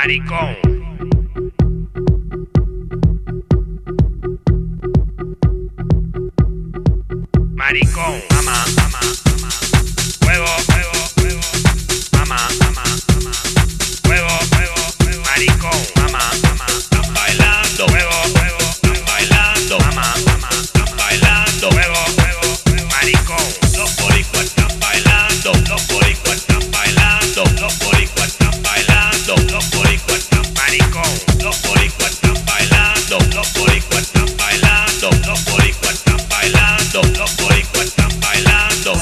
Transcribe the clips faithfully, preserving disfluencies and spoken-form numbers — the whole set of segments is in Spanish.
Maricón. Maricón, mamá, mamá, mamá. Huevo, huevo, huevo. Mamá, mamá, mamá. Huevo, huevo, huevo. Maricón, mamá, mamá. Están bailando. Huevo, huevo, están bailando. Mamá, mamá. Están bailando. Huevo, huevo, huevo. Maricón. Los boricuas están bailando. Los boricuas están bailando. Los boricuas están bailando. Los boricuas están maricón. Los boricuas están bailando. Los boricuas están bailando. Los boricuas están bailando. Los boricuas están bailando.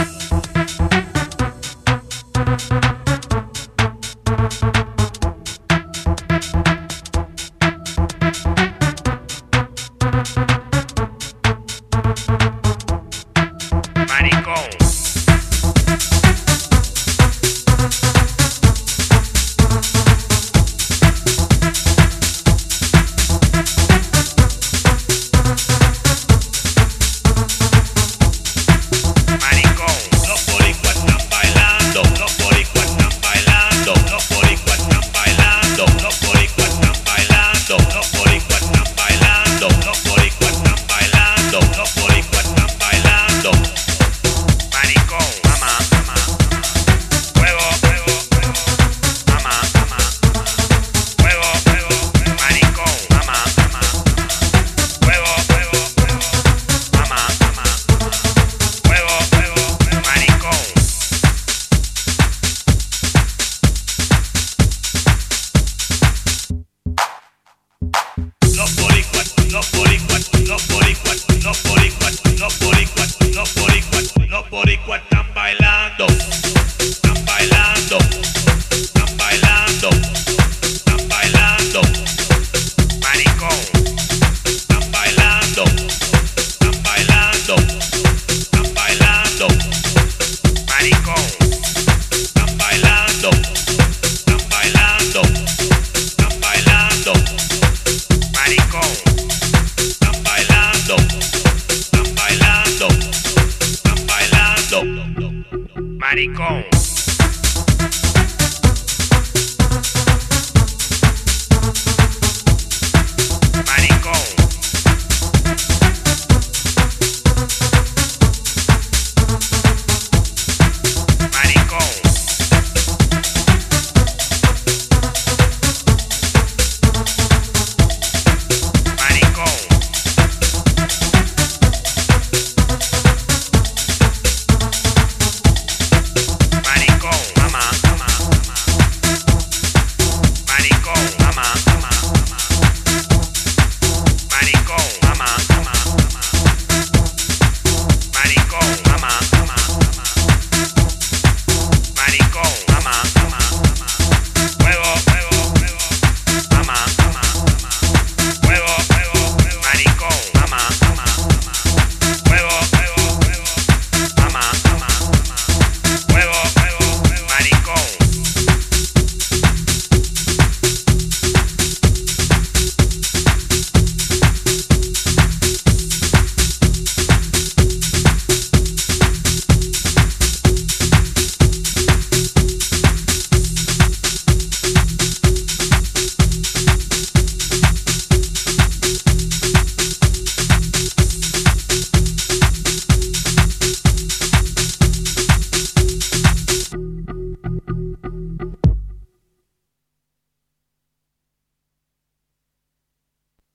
Maricón. Los boricuas, los boricuas, los boricuas, los boricuas, los boricuas, los boricuas, los boricuas están bailando, están bailando, están bailando, están bailando, maricón, están bailando, están bailando, están bailando, maricón, están bailando, están bailando, están bailando. Maricón, están bailando, están bailando, están bailando, maricón.